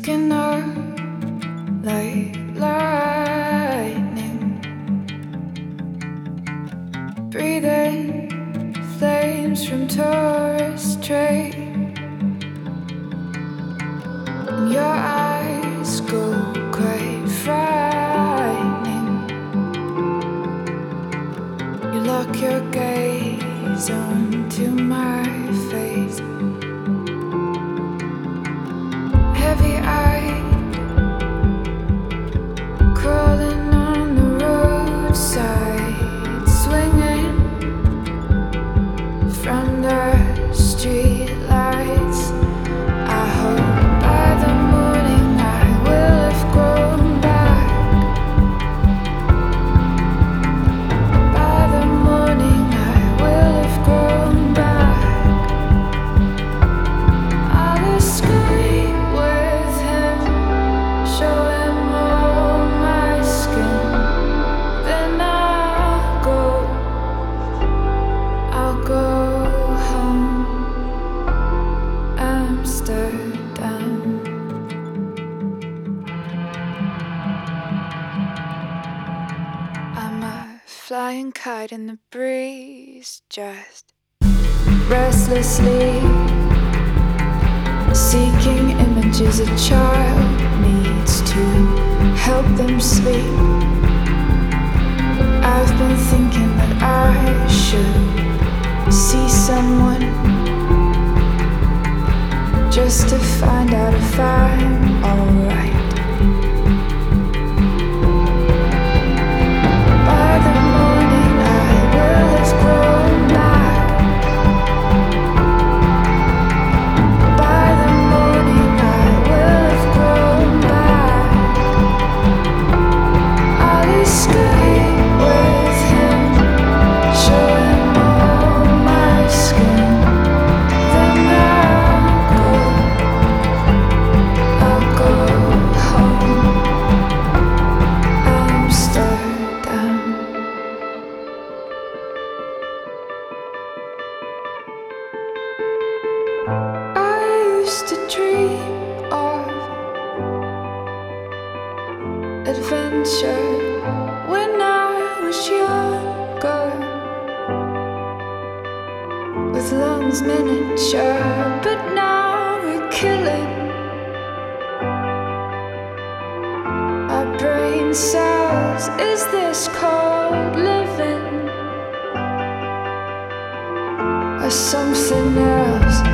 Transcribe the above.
skin up like lightning, breathing flames from Taurus trade, and your eyes go quite frightening. You lock your gaze onto my face, heavy-eyed, crawling on the roadside, swinging from the street lights. I hope by the morning I will have grown back. By the morning I will have grown back. I'll escape with him, show him all my skin. Then I'll go home, Amsterdam. I'm a flying kite in the breeze, just restlessly seeking images a child needs to help them sleep. I've been thinking that I should see someone just to find out if I'm alright. By the morning I will have grown back. By the morning I will have grown back. I'll escape with him, show him all my skin. Then I'll go home, Amsterdam. I used to dream of adventure when I was younger, with lungs miniature, but now we're killing our brain cells. Is this called living or something else?